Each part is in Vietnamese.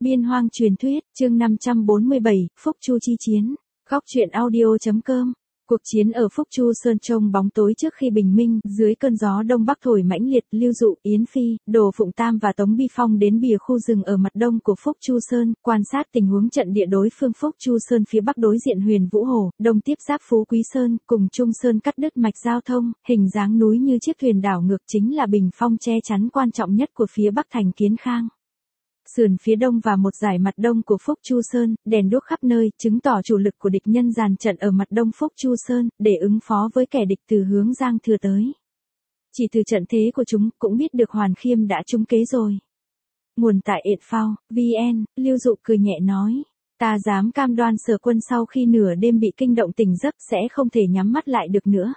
Biên hoang truyền thuyết, chương 547, Phúc Chu chi chiến. Góc truyện audio.com. Cuộc chiến ở Phúc Chu Sơn trông bóng tối trước khi bình minh, dưới cơn gió đông bắc thổi mãnh liệt, Lưu Dụ, Yến Phi, Đồ Phụng Tam và Tống Bi Phong đến bìa khu rừng ở mặt đông của Phúc Chu Sơn, quan sát tình huống trận địa đối phương. Phúc Chu Sơn phía bắc đối diện Huyền Vũ Hồ, đông tiếp giáp Phú Quý Sơn, cùng Trung Sơn cắt đứt mạch giao thông, hình dáng núi như chiếc thuyền đảo ngược chính là bình phong che chắn quan trọng nhất của phía bắc thành Kiến Khang. Sườn phía đông và một dải mặt đông của Phúc Chu Sơn, đèn đuốc khắp nơi, chứng tỏ chủ lực của địch nhân dàn trận ở mặt đông Phúc Chu Sơn, để ứng phó với kẻ địch từ hướng Giang Thừa tới. Chỉ từ trận thế của chúng, cũng biết được Hoàn Khiêm đã trúng kế rồi. Nguồn tại @phao, vn, Lưu Dụ cười nhẹ nói. Ta dám cam đoan Sở Quân sau khi nửa đêm bị kinh động tỉnh giấc sẽ không thể nhắm mắt lại được nữa.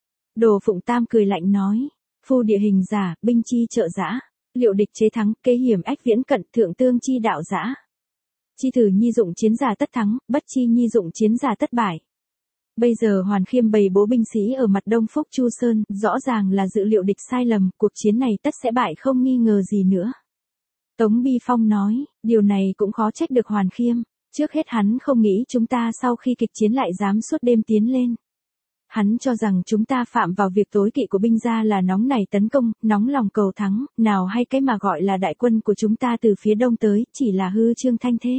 Đồ Phụng Tam cười lạnh nói. Phu địa hình giả, binh chi trợ dã. Liệu địch chế thắng, kế hiểm ách viễn cận, thượng tương chi đạo dã. Chi thử nhi dụng chiến giả tất thắng, bất chi nhi dụng chiến giả tất bại. Bây giờ Hoàn Khiêm bày bố binh sĩ ở mặt đông Phúc Chu Sơn, rõ ràng là dự liệu địch sai lầm, cuộc chiến này tất sẽ bại không nghi ngờ gì nữa. Tống Bi Phong nói, điều này cũng khó trách được Hoàn Khiêm, trước hết hắn không nghĩ chúng ta sau khi kịch chiến lại dám suốt đêm tiến lên. Hắn cho rằng chúng ta phạm vào việc tối kỵ của binh gia là nóng nảy tấn công, nóng lòng cầu thắng, nào hay cái mà gọi là đại quân của chúng ta từ phía đông tới, chỉ là hư trương thanh thế.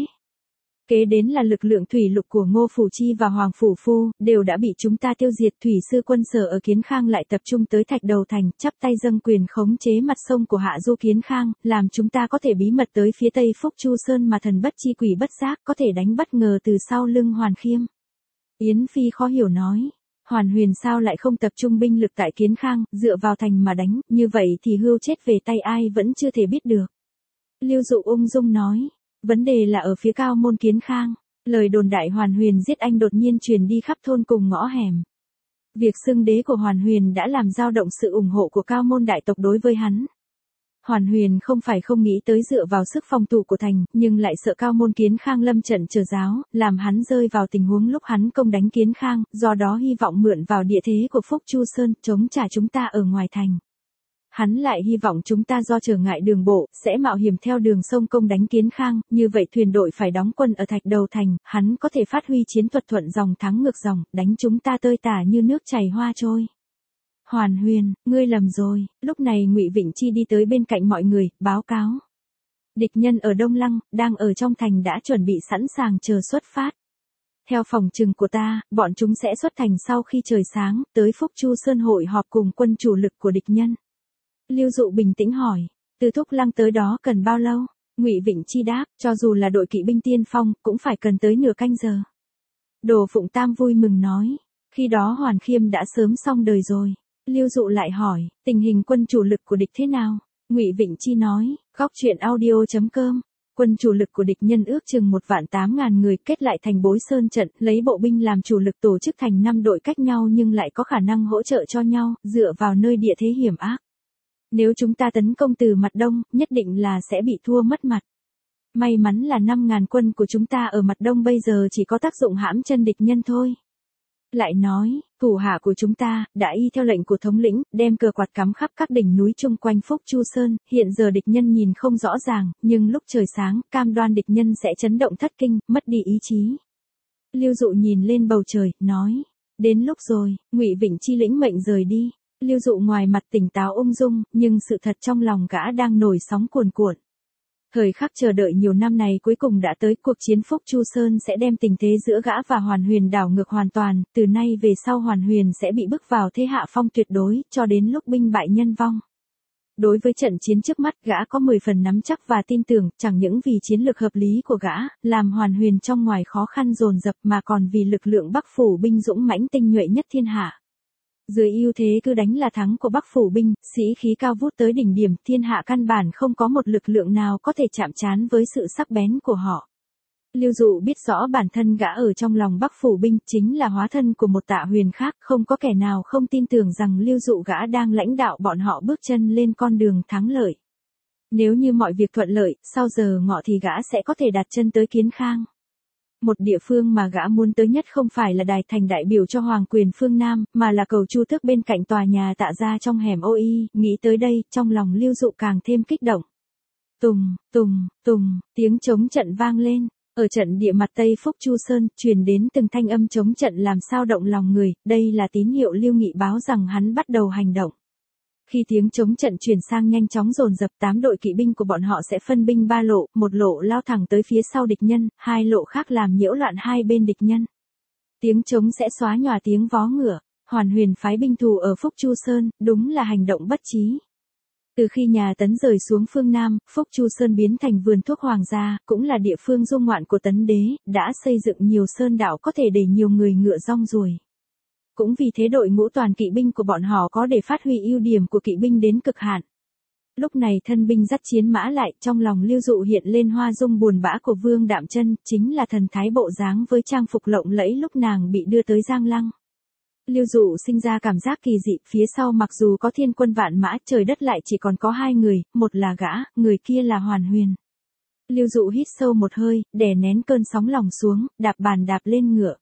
Kế đến là lực lượng thủy lục của Ngô Phủ Chi và Hoàng Phủ Phu, đều đã bị chúng ta tiêu diệt. Thủy sư quân Sở ở Kiến Khang lại tập trung tới Thạch Đầu Thành, chắp tay dâng quyền khống chế mặt sông của hạ du Kiến Khang, làm chúng ta có thể bí mật tới phía tây Phúc Chu Sơn mà thần bất chi quỷ bất giác, có thể đánh bất ngờ từ sau lưng Hoàn Khiêm. Yến Phi khó hiểu nói. Hoàn Huyền sao lại không tập trung binh lực tại Kiến Khang, dựa vào thành mà đánh, như vậy thì hưu chết về tay ai vẫn chưa thể biết được. Lưu Dụ ung dung nói, vấn đề là ở phía cao môn Kiến Khang, lời đồn đại Hoàn Huyền giết anh đột nhiên truyền đi khắp thôn cùng ngõ hẻm. Việc xưng đế của Hoàn Huyền đã làm dao động sự ủng hộ của cao môn đại tộc đối với hắn. Hoàn Huyền không phải không nghĩ tới dựa vào sức phòng thủ của thành, nhưng lại sợ cao môn Kiến Khang lâm trận chờ giáo, làm hắn rơi vào tình huống lúc hắn công đánh Kiến Khang, do đó hy vọng mượn vào địa thế của Phúc Chu Sơn, chống trả chúng ta ở ngoài thành. Hắn lại hy vọng chúng ta do trở ngại đường bộ, sẽ mạo hiểm theo đường sông công đánh Kiến Khang, như vậy thuyền đội phải đóng quân ở Thạch Đầu Thành, hắn có thể phát huy chiến thuật thuận dòng thắng ngược dòng, đánh chúng ta tơi tả như nước chảy hoa trôi. Hoàn Huyền, ngươi lầm rồi. Lúc này Ngụy Vịnh Chi đi tới bên cạnh mọi người, báo cáo. Địch nhân ở Đông Lăng, đang ở trong thành đã chuẩn bị sẵn sàng chờ xuất phát. Theo phòng trừng của ta, bọn chúng sẽ xuất thành sau khi trời sáng, tới Phúc Chu Sơn hội họp cùng quân chủ lực của địch nhân. Lưu Dụ bình tĩnh hỏi, từ Thúc Lăng tới đó cần bao lâu? Ngụy Vịnh Chi đáp, cho dù là đội kỵ binh tiên phong, cũng phải cần tới nửa canh giờ. Đồ Phụng Tam vui mừng nói, khi đó Hoàn Khiêm đã sớm xong đời rồi. Lưu Dụ lại hỏi, tình hình quân chủ lực của địch thế nào? Ngụy Vịnh Chi nói, góc truyện audio.com. Quân chủ lực của địch nhân ước chừng 1.800.000 người, kết lại thành Bối Sơn trận, lấy bộ binh làm chủ lực, tổ chức thành 5 đội cách nhau nhưng lại có khả năng hỗ trợ cho nhau, dựa vào nơi địa thế hiểm ác. Nếu chúng ta tấn công từ mặt đông, nhất định là sẽ bị thua mất mặt. May mắn là 5.000 quân của chúng ta ở mặt đông bây giờ chỉ có tác dụng hãm chân địch nhân thôi. Lại nói, thủ hạ của chúng ta, đã y theo lệnh của thống lĩnh, đem cờ quạt cắm khắp các đỉnh núi chung quanh Phúc Chu Sơn, hiện giờ địch nhân nhìn không rõ ràng, nhưng lúc trời sáng, cam đoan địch nhân sẽ chấn động thất kinh, mất đi ý chí. Lưu Dụ nhìn lên bầu trời, nói, đến lúc rồi. Ngụy Vịnh Chi lĩnh mệnh rời đi. Lưu Dụ ngoài mặt tỉnh táo ung dung, nhưng sự thật trong lòng gã đang nổi sóng cuồn cuộn. Thời khắc chờ đợi nhiều năm này cuối cùng đã tới, cuộc chiến Phúc Chu Sơn sẽ đem tình thế giữa gã và Hoàn Huyền đảo ngược hoàn toàn, từ nay về sau Hoàn Huyền sẽ bị bước vào thế hạ phong tuyệt đối, cho đến lúc binh bại nhân vong. Đối với trận chiến trước mắt, gã có 10 phần nắm chắc và tin tưởng, chẳng những vì chiến lược hợp lý của gã, làm Hoàn Huyền trong ngoài khó khăn dồn dập, mà còn vì lực lượng Bắc Phủ binh dũng mãnh tinh nhuệ nhất thiên hạ. Dưới ưu thế cứ đánh là thắng của Bắc Phủ binh, sĩ khí cao vút tới đỉnh điểm, thiên hạ căn bản không có một lực lượng nào có thể chạm trán với sự sắc bén của họ. Lưu Dụ biết rõ bản thân gã ở trong lòng Bắc Phủ binh chính là hóa thân của một Tạ Huyền khác, không có kẻ nào không tin tưởng rằng Lưu Dụ gã đang lãnh đạo bọn họ bước chân lên con đường thắng lợi. Nếu như mọi việc thuận lợi, sau giờ ngọ thì gã sẽ có thể đặt chân tới Kiến Khang. Một địa phương mà gã muốn tới nhất không phải là đài thành đại biểu cho hoàng quyền phương Nam, mà là cầu Chu Tước bên cạnh tòa nhà Tạ gia trong hẻm Ô Y. Nghĩ tới đây, trong lòng Lưu Dụ càng thêm kích động. Tùng, tùng, tùng, tiếng trống trận vang lên. Ở trận địa mặt Tây Phúc Chu Sơn, truyền đến từng thanh âm trống trận làm sao động lòng người, đây là tín hiệu Lưu Nghị báo rằng hắn bắt đầu hành động. Khi tiếng trống trận chuyển sang nhanh chóng dồn dập, 8 đội kỵ binh của bọn họ sẽ phân binh 3 lộ, một lộ lao thẳng tới phía sau địch nhân, 2 lộ khác làm nhiễu loạn hai bên địch nhân. Tiếng trống sẽ xóa nhòa tiếng vó ngựa. Hoàn Huyền phái binh thù ở Phúc Chu Sơn, đúng là hành động bất trí. Từ khi nhà Tấn rời xuống phương Nam, Phúc Chu Sơn biến thành vườn thuốc hoàng gia, cũng là địa phương du ngoạn của Tấn đế, đã xây dựng nhiều sơn đảo có thể để nhiều người ngựa rong ruổi. Cũng vì thế đội ngũ toàn kỵ binh của bọn họ có để phát huy ưu điểm của kỵ binh đến cực hạn. Lúc này thân binh dắt chiến mã lại, trong lòng Lưu Dụ hiện lên hoa dung buồn bã của Vương Đạm Chân, chính là thần thái bộ dáng với trang phục lộng lẫy lúc nàng bị đưa tới Giang Lăng. Lưu Dụ sinh ra cảm giác kỳ dị, phía sau mặc dù có thiên quân vạn mã, trời đất lại chỉ còn có 2 người, một là gã, người kia là Hoàn Huyền. Lưu Dụ hít sâu một hơi, đè nén cơn sóng lòng xuống, đạp bàn đạp lên ngựa.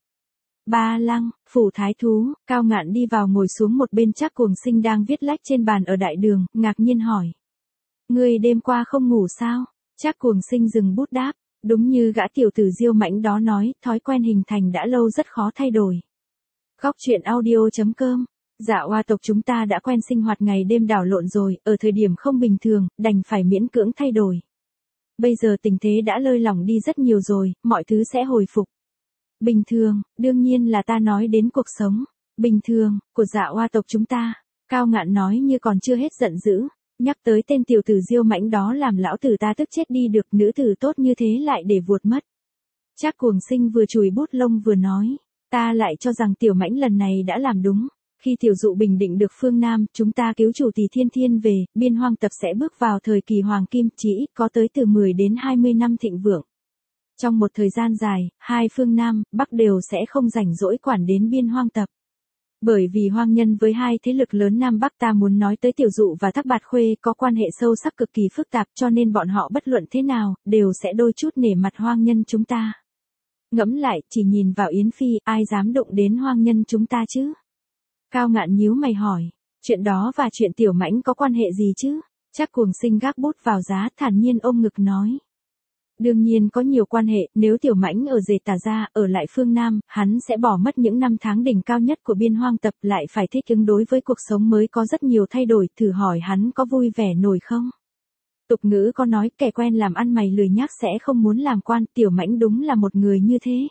Ba Lăng, phủ thái thú, Cao Ngạn đi vào ngồi xuống một bên. Trác Cuồng Sinh đang viết lách trên bàn ở đại đường, ngạc nhiên hỏi. Ngươi đêm qua không ngủ sao? Trác Cuồng Sinh dừng bút đáp, đúng như gã tiểu tử Diêu Mãnh đó nói, thói quen hình thành đã lâu rất khó thay đổi. Góc truyện audio.com. Dạ oa tộc chúng ta đã quen sinh hoạt ngày đêm đảo lộn rồi, ở thời điểm không bình thường, đành phải miễn cưỡng thay đổi. Bây giờ tình thế đã lơi lỏng đi rất nhiều rồi, mọi thứ sẽ hồi phục. Bình thường, đương nhiên là ta nói đến cuộc sống bình thường của Dạ oa tộc chúng ta. Cao Ngạn nói như còn chưa hết giận dữ, nhắc tới tên tiểu tử Diêu Mãnh đó làm lão tử ta tức chết đi được, nữ tử tốt như thế lại để vuột mất. Trác Cuồng Sinh vừa chùi bút lông vừa nói, ta lại cho rằng Tiểu Mãnh lần này đã làm đúng. Khi Tiểu Dụ bình định được phương Nam, chúng ta cứu chủ Tỷ Thiên Thiên về, biên hoang tập sẽ bước vào thời kỳ hoàng kim, chỉ ít có tới từ 10 đến 20 năm thịnh vượng. Trong một thời gian dài, hai phương Nam, Bắc đều sẽ không rảnh rỗi quản đến biên hoang tập. Bởi vì hoang nhân với hai thế lực lớn Nam Bắc, ta muốn nói tới Tiểu Dụ và Thác Bạt Khuê có quan hệ sâu sắc cực kỳ phức tạp, cho nên bọn họ bất luận thế nào, đều sẽ đôi chút nể mặt hoang nhân chúng ta. Ngẫm lại, chỉ nhìn vào Yến Phi, ai dám đụng đến hoang nhân chúng ta chứ? Cao Ngạn nhíu mày hỏi, chuyện đó và chuyện Tiểu Mãnh có quan hệ gì chứ? Trác Cuồng Sinh gác bút vào giá, thản nhiên ôm ngực nói. Đương nhiên có nhiều quan hệ, nếu Tiểu Mãnh ở Dề Tà Gia, ở lại phương Nam, hắn sẽ bỏ mất những năm tháng đỉnh cao nhất của biên hoang tập, lại phải thích ứng đối với cuộc sống mới có rất nhiều thay đổi, thử hỏi hắn có vui vẻ nổi không? Tục ngữ có nói, kẻ quen làm ăn mày lười nhác sẽ không muốn làm quan, Tiểu Mãnh đúng là một người như thế.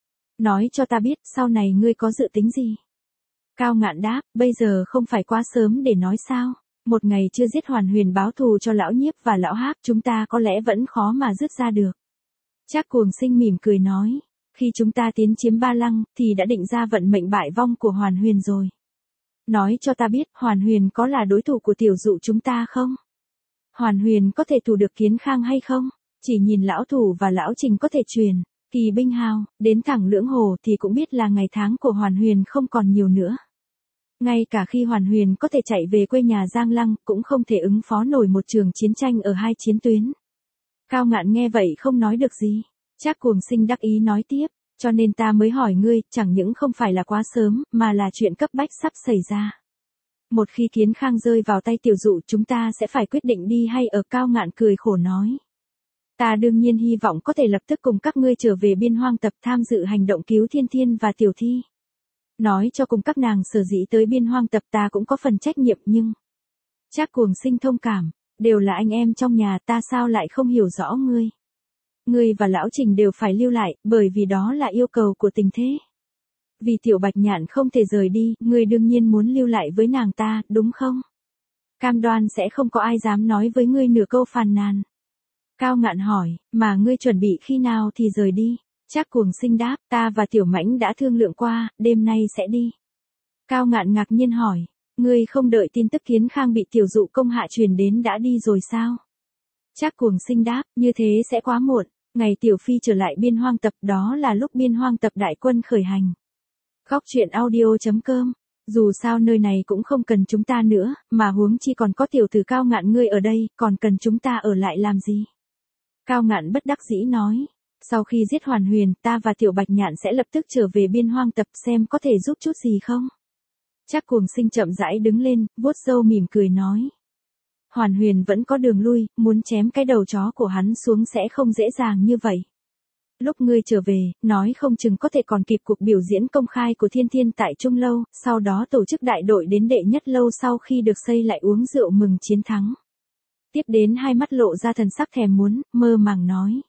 Nói cho ta biết, sau này ngươi có dự tính gì? Cao Ngạn đáp, bây giờ không phải quá sớm để nói sao? Một ngày chưa giết Hoàn Huyền báo thù cho lão Nhiếp và lão Hắc, chúng ta có lẽ vẫn khó mà dứt ra được. Trác Cuồng Sinh mỉm cười nói, khi chúng ta tiến chiếm Ba Lăng, thì đã định ra vận mệnh bại vong của Hoàn Huyền rồi. Nói cho ta biết, Hoàn Huyền có là đối thủ của Tiểu Dụ chúng ta không? Hoàn Huyền có thể thủ được Kiến Khang hay không? Chỉ nhìn lão Thủ và lão Trình có thể truyền kỳ binh hào đến thẳng Lưỡng Hồ thì cũng biết là ngày tháng của Hoàn Huyền không còn nhiều nữa. Ngay cả khi Hoàn Huyền có thể chạy về quê nhà Giang Lăng, cũng không thể ứng phó nổi một trường chiến tranh ở hai chiến tuyến. Cao Ngạn nghe vậy không nói được gì. Trác Cuồng Sinh đắc ý nói tiếp, cho nên ta mới hỏi ngươi, chẳng những không phải là quá sớm, mà là chuyện cấp bách sắp xảy ra. Một khi Kiến Khang rơi vào tay Tiểu Dụ, chúng ta sẽ phải quyết định đi hay ở. Cao Ngạn cười khổ nói. Ta đương nhiên hy vọng có thể lập tức cùng các ngươi trở về biên hoang tập tham dự hành động cứu Thiên Thiên và Tiểu Thi. Nói cho cùng các nàng sở dĩ tới biên hoang tập ta cũng có phần trách nhiệm nhưng... Trác Cuồng Sinh thông cảm, đều là anh em trong nhà, ta sao lại không hiểu rõ ngươi. Ngươi và lão Trình đều phải lưu lại, bởi vì đó là yêu cầu của tình thế. Vì Tiểu Bạch Nhạn không thể rời đi, ngươi đương nhiên muốn lưu lại với nàng ta, đúng không? Cam đoan sẽ không có ai dám nói với ngươi nửa câu phàn nàn. Cao Ngạn hỏi, mà ngươi chuẩn bị khi nào thì rời đi? Trác Cuồng Sinh đáp, ta và Tiểu Mãnh đã thương lượng qua, đêm nay sẽ đi. Cao Ngạn ngạc nhiên hỏi, ngươi không đợi tin tức Kiến Khang bị Tiểu Dụ công hạ truyền đến đã đi rồi sao? Trác Cuồng Sinh đáp, như thế sẽ quá muộn, ngày Tiểu Phi trở lại biên hoang tập đó là lúc biên hoang tập đại quân khởi hành. Góc truyện audio.com. Dù sao nơi này cũng không cần chúng ta nữa, mà huống chi còn có tiểu tử Cao Ngạn ngươi ở đây, còn cần chúng ta ở lại làm gì? Cao Ngạn bất đắc dĩ nói, sau khi giết Hoàn Huyền, ta và Tiểu Bạch Nhạn sẽ lập tức trở về biên hoang tập xem có thể giúp chút gì không? Trác Cuồng Sinh chậm rãi đứng lên, vuốt râu mỉm cười nói. Hoàn Huyền vẫn có đường lui, muốn chém cái đầu chó của hắn xuống sẽ không dễ dàng như vậy. Lúc ngươi trở về, nói không chừng có thể còn kịp cuộc biểu diễn công khai của Thiên Thiên tại Trung Lâu, sau đó tổ chức đại đội đến đệ nhất lâu sau khi được xây lại uống rượu mừng chiến thắng. Tiếp đến hai mắt lộ ra thần sắc thèm muốn, mơ màng nói.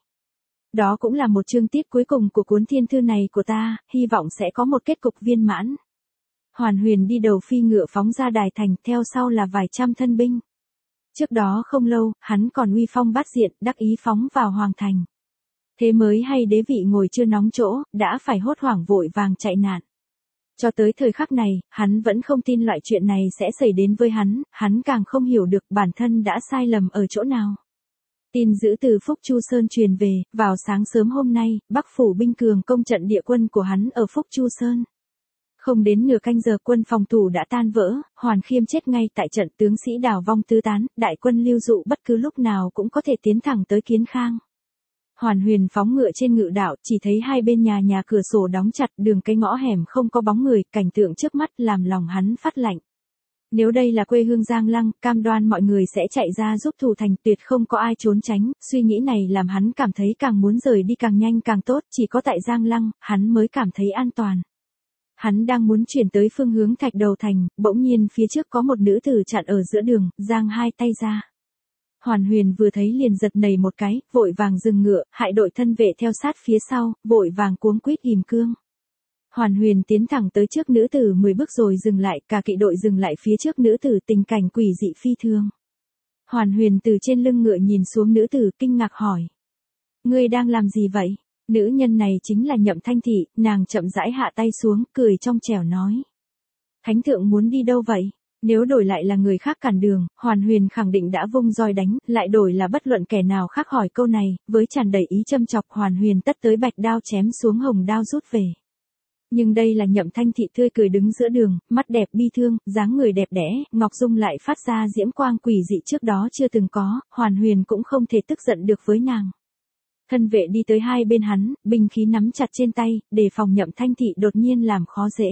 Đó cũng là một chương tiết cuối cùng của cuốn thiên thư này của ta, hy vọng sẽ có một kết cục viên mãn. Hoàn Huyền đi đầu phi ngựa phóng ra đài thành, theo sau là vài trăm thân binh. Trước đó không lâu, hắn còn uy phong bát diện, đắc ý phóng vào hoàng thành. Thế mới hay đế vị ngồi chưa nóng chỗ, đã phải hốt hoảng vội vàng chạy nạn. Cho tới thời khắc này, hắn vẫn không tin loại chuyện này sẽ xảy đến với hắn càng không hiểu được bản thân đã sai lầm ở chỗ nào. Tin dữ từ Phúc Chu Sơn truyền về, vào sáng sớm hôm nay, Bắc phủ binh cường công trận địa quân của hắn ở Phúc Chu Sơn. Không đến nửa canh giờ quân phòng thủ đã tan vỡ, Hoàn Khiêm chết ngay tại trận, tướng sĩ đào vong tứ tán, đại quân lưu dụ bất cứ lúc nào cũng có thể tiến thẳng tới Kiến Khang. Hoàn Huyền phóng ngựa trên ngự đạo, chỉ thấy hai bên nhà cửa sổ đóng chặt, đường cái ngõ hẻm không có bóng người, cảnh tượng trước mắt làm lòng hắn phát lạnh. Nếu đây là quê hương Giang Lăng, cam đoan mọi người sẽ chạy ra giúp thủ thành, tuyệt không có ai trốn tránh, suy nghĩ này làm hắn cảm thấy càng muốn rời đi càng nhanh càng tốt, chỉ có tại Giang Lăng, hắn mới cảm thấy an toàn. Hắn đang muốn chuyển tới phương hướng Thạch Đầu Thành, bỗng nhiên phía trước có một nữ tử chặn ở giữa đường, giang hai tay ra. Hoàn Huyền vừa thấy liền giật nảy một cái, vội vàng dừng ngựa, hại đội thân vệ theo sát phía sau, vội vàng cuống quýt ghim cương. Hoàn Huyền tiến thẳng tới trước nữ tử 10 bước rồi dừng lại, cả kỵ đội dừng lại phía trước nữ tử, tình cảnh quỷ dị phi thường. Hoàn Huyền từ trên lưng ngựa nhìn xuống nữ tử, kinh ngạc hỏi. Ngươi đang làm gì vậy? Nữ nhân này chính là Nhậm Thanh Thị, nàng chậm rãi hạ tay xuống, cười trong trẻo nói. Thánh thượng muốn đi đâu vậy? Nếu đổi lại là người khác cản đường, Hoàn Huyền khẳng định đã vung roi đánh, lại đổi là bất luận kẻ nào khác hỏi câu này, với tràn đầy ý châm chọc Hoàn Huyền tất tới bạch đao chém xuống hồng đao rút về. Nhưng đây là Nhậm Thanh Thị tươi cười đứng giữa đường, mắt đẹp bi thương, dáng người đẹp đẽ, ngọc dung lại phát ra diễm quang quỷ dị trước đó chưa từng có, Hoàn Huyền cũng không thể tức giận được với nàng. Thân vệ đi tới hai bên hắn, binh khí nắm chặt trên tay, đề phòng Nhậm Thanh Thị đột nhiên làm khó dễ.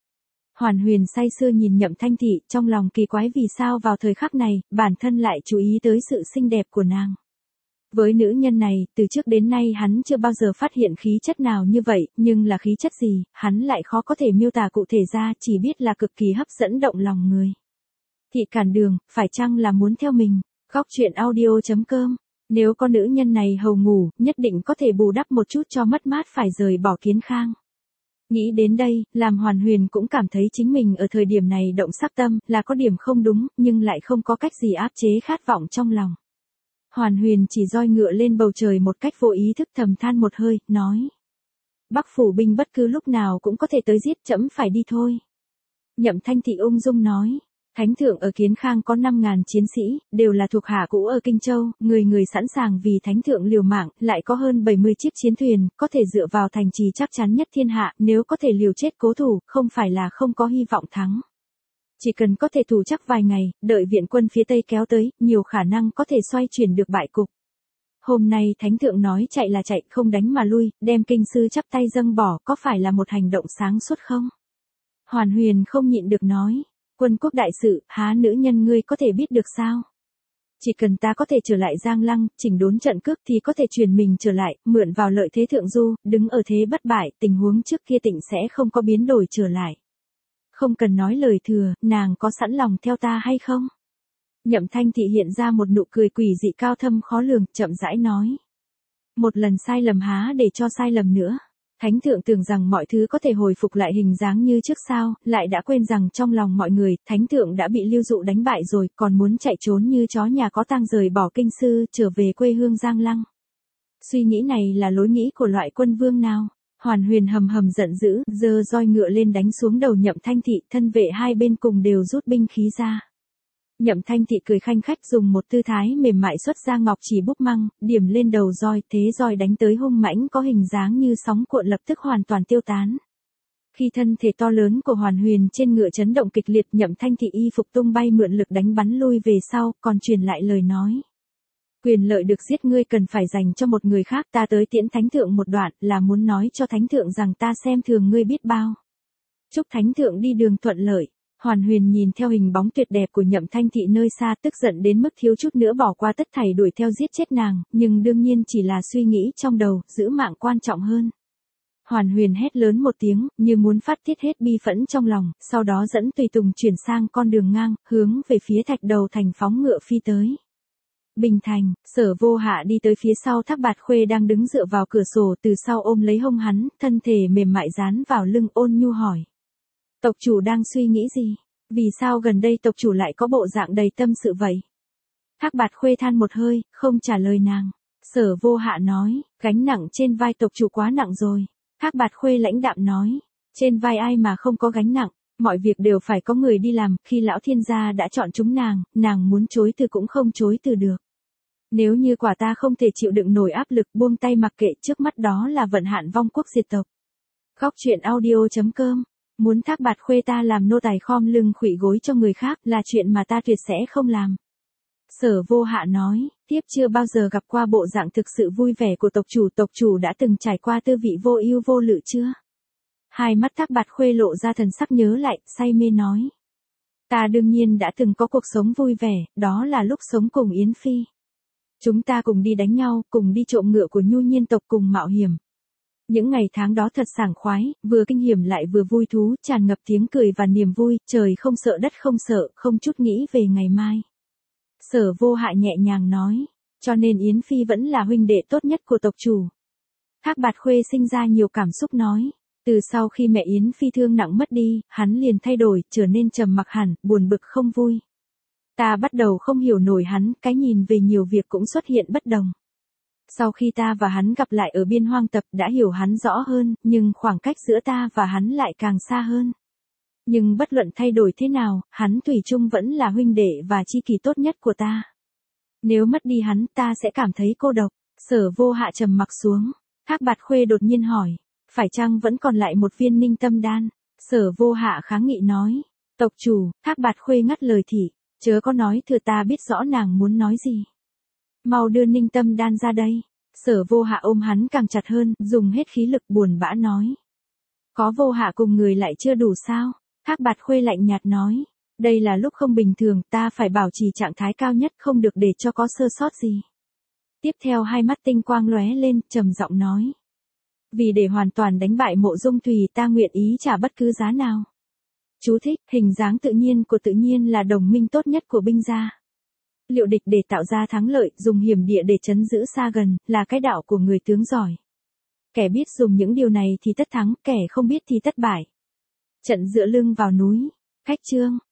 Hoàn Huyền say sưa nhìn Nhậm Thanh Thị, trong lòng kỳ quái vì sao vào thời khắc này, bản thân lại chú ý tới sự xinh đẹp của nàng. Với nữ nhân này, từ trước đến nay hắn chưa bao giờ phát hiện khí chất nào như vậy, nhưng là khí chất gì, hắn lại khó có thể miêu tả cụ thể ra, chỉ biết là cực kỳ hấp dẫn động lòng người. Thị cản đường, phải chăng là muốn theo mình? Góc truyện audio.com. Nếu con nữ nhân này hầu ngủ, nhất định có thể bù đắp một chút cho mất mát phải rời bỏ Kiến Khang. Nghĩ đến đây, làm Hoàn Huyền cũng cảm thấy chính mình ở thời điểm này động sắc tâm, là có điểm không đúng, nhưng lại không có cách gì áp chế khát vọng trong lòng. Hoàn Huyền chỉ roi ngựa lên bầu trời một cách vô ý thức, thầm than một hơi, nói. Bắc phủ binh bất cứ lúc nào cũng có thể tới giết, trẫm phải đi thôi. Nhậm Thanh Thị ung dung nói. Thánh thượng ở Kiến Khang có 5.000 chiến sĩ, đều là thuộc hạ cũ ở Kinh Châu, người người sẵn sàng vì thánh thượng liều mạng, lại có hơn 70 chiếc chiến thuyền, có thể dựa vào thành trì chắc chắn nhất thiên hạ, nếu có thể liều chết cố thủ, không phải là không có hy vọng thắng. Chỉ cần có thể thủ chắc vài ngày, đợi viện quân phía Tây kéo tới, nhiều khả năng có thể xoay chuyển được bại cục. Hôm nay thánh thượng nói chạy là chạy, không đánh mà lui, đem kinh sư chắp tay dâng bỏ, có phải là một hành động sáng suốt không? Hoàn Huyền không nhịn được nói. Quân quốc đại sự, há nữ nhân ngươi có thể biết được sao? Chỉ cần ta có thể trở lại Giang Lăng, chỉnh đốn trận cước thì có thể truyền mình trở lại, mượn vào lợi thế thượng du, đứng ở thế bất bại, tình huống trước kia Tịnh sẽ không có biến đổi trở lại. Không cần nói lời thừa, nàng có sẵn lòng theo ta hay không? Nhậm Thanh Thị hiện ra một nụ cười quỷ dị cao thâm khó lường, chậm rãi nói. Một lần sai lầm há để cho sai lầm nữa. Thánh thượng tưởng rằng mọi thứ có thể hồi phục lại hình dáng như trước sao, lại đã quên rằng trong lòng mọi người, thánh thượng đã bị lưu dụ đánh bại rồi, còn muốn chạy trốn như chó nhà có tang rời bỏ kinh sư, trở về quê hương Giang Lăng. Suy nghĩ này là lối nghĩ của loại quân vương nào? Hoàn Huyền hầm hầm giận dữ, giơ roi ngựa lên đánh xuống đầu Nhậm Thanh Thị, thân vệ hai bên cùng đều rút binh khí ra. Nhậm Thanh Thị cười khanh khách dùng một tư thái mềm mại xuất ra ngọc chỉ búp măng, điểm lên đầu roi, thế roi đánh tới hung mãnh có hình dáng như sóng cuộn lập tức hoàn toàn tiêu tán. Khi thân thể to lớn của Hoàn Huyền trên ngựa chấn động kịch liệt, Nhậm Thanh Thị y phục tung bay mượn lực đánh bắn lui về sau, còn truyền lại lời nói. Quyền lợi được giết ngươi cần phải dành cho một người khác, ta tới tiễn thánh thượng một đoạn, là muốn nói cho thánh thượng rằng ta xem thường ngươi biết bao. Chúc thánh thượng đi đường thuận lợi. Hoàn Huyền nhìn theo hình bóng tuyệt đẹp của Nhậm Thanh Thị nơi xa, tức giận đến mức thiếu chút nữa bỏ qua tất thảy đuổi theo giết chết nàng, nhưng đương nhiên chỉ là suy nghĩ trong đầu, giữ mạng quan trọng hơn. Hoàn Huyền hét lớn một tiếng, như muốn phát tiết hết bi phẫn trong lòng, sau đó dẫn tùy tùng chuyển sang con đường ngang, hướng về phía Thạch Đầu Thành phóng ngựa phi tới. Bình Thành, Sở Vô Hạ đi tới phía sau Thác Bạt Khuê đang đứng dựa vào cửa sổ, từ sau ôm lấy hông hắn, thân thể mềm mại dán vào lưng, ôn nhu hỏi. Tộc chủ đang suy nghĩ gì? Vì sao gần đây tộc chủ lại có bộ dạng đầy tâm sự vậy? Thác Bạt Khuê than một hơi, không trả lời nàng. Sở Vô Hạ nói, gánh nặng trên vai tộc chủ quá nặng rồi. Thác Bạt Khuê lãnh đạm nói, trên vai ai mà không có gánh nặng, mọi việc đều phải có người đi làm, khi lão thiên gia đã chọn chúng nàng muốn chối từ cũng không chối từ được. Nếu như quả ta không thể chịu đựng nổi áp lực, buông tay mặc kệ, trước mắt đó là vận hạn vong quốc diệt tộc. Góc truyện audio.com. Muốn Thác Bạt Khuê ta làm nô tài khom lưng khuỵu gối cho người khác là chuyện mà ta tuyệt sẽ không làm. Sở Vô Hạ nói, tiếp chưa bao giờ gặp qua bộ dạng thực sự vui vẻ của tộc chủ đã từng trải qua tư vị vô ưu vô lự chưa? Hai mắt Thác Bạt Khuê lộ ra thần sắc nhớ lại, say mê nói. Ta đương nhiên đã từng có cuộc sống vui vẻ, đó là lúc sống cùng Yến Phi. Chúng ta cùng đi đánh nhau, cùng đi trộm ngựa của Nhu Nhiên tộc, cùng mạo hiểm. Những ngày tháng đó thật sảng khoái, vừa kinh hiểm lại vừa vui thú, tràn ngập tiếng cười và niềm vui, trời không sợ đất không sợ, không chút nghĩ về ngày mai. Sở Vô Hạ nhẹ nhàng nói, cho nên Yến Phi vẫn là huynh đệ tốt nhất của tộc chủ. Thác Bạt Khuê sinh ra nhiều cảm xúc nói, từ sau khi mẹ Yến Phi thương nặng mất đi, hắn liền thay đổi, trở nên trầm mặc hẳn, buồn bực không vui. Ta bắt đầu không hiểu nổi hắn, cái nhìn về nhiều việc cũng xuất hiện bất đồng. Sau khi ta và hắn gặp lại ở Biên Hoang Tập đã hiểu hắn rõ hơn, nhưng khoảng cách giữa ta và hắn lại càng xa hơn. Nhưng bất luận thay đổi thế nào, hắn thủy chung vẫn là huynh đệ và tri kỷ tốt nhất của ta. Nếu mất đi hắn, ta sẽ cảm thấy cô độc. Sở Vô Hạ trầm mặc xuống. Thác Bạt Khuê đột nhiên hỏi, phải chăng vẫn còn lại một viên Ninh Tâm Đan? Sở Vô Hạ kháng nghị nói, tộc chủ. Thác Bạt Khuê ngắt lời thị, chớ có nói thừa, ta biết rõ nàng muốn nói gì. Mau đưa Ninh Tâm Đan ra đây. Sở Vô Hạ ôm hắn càng chặt hơn, dùng hết khí lực, buồn bã nói. Có Vô Hạ cùng người lại chưa đủ sao? Thác Bạt Khuê lạnh nhạt nói, đây là lúc không bình thường, ta phải bảo trì trạng thái cao nhất, không được để cho có sơ sót gì. Tiếp theo hai mắt tinh quang lóe lên, trầm giọng nói. Vì để hoàn toàn đánh bại Mộ Dung Thùy, ta nguyện ý trả bất cứ giá nào. Chú thích, hình dáng tự nhiên của tự nhiên là đồng minh tốt nhất của binh gia. Liệu địch để tạo ra thắng lợi, dùng hiểm địa để trấn giữ xa gần, là cái đạo của người tướng giỏi. Kẻ biết dùng những điều này thì tất thắng, kẻ không biết thì tất bại. Trận dựa lưng vào núi. Khách chương.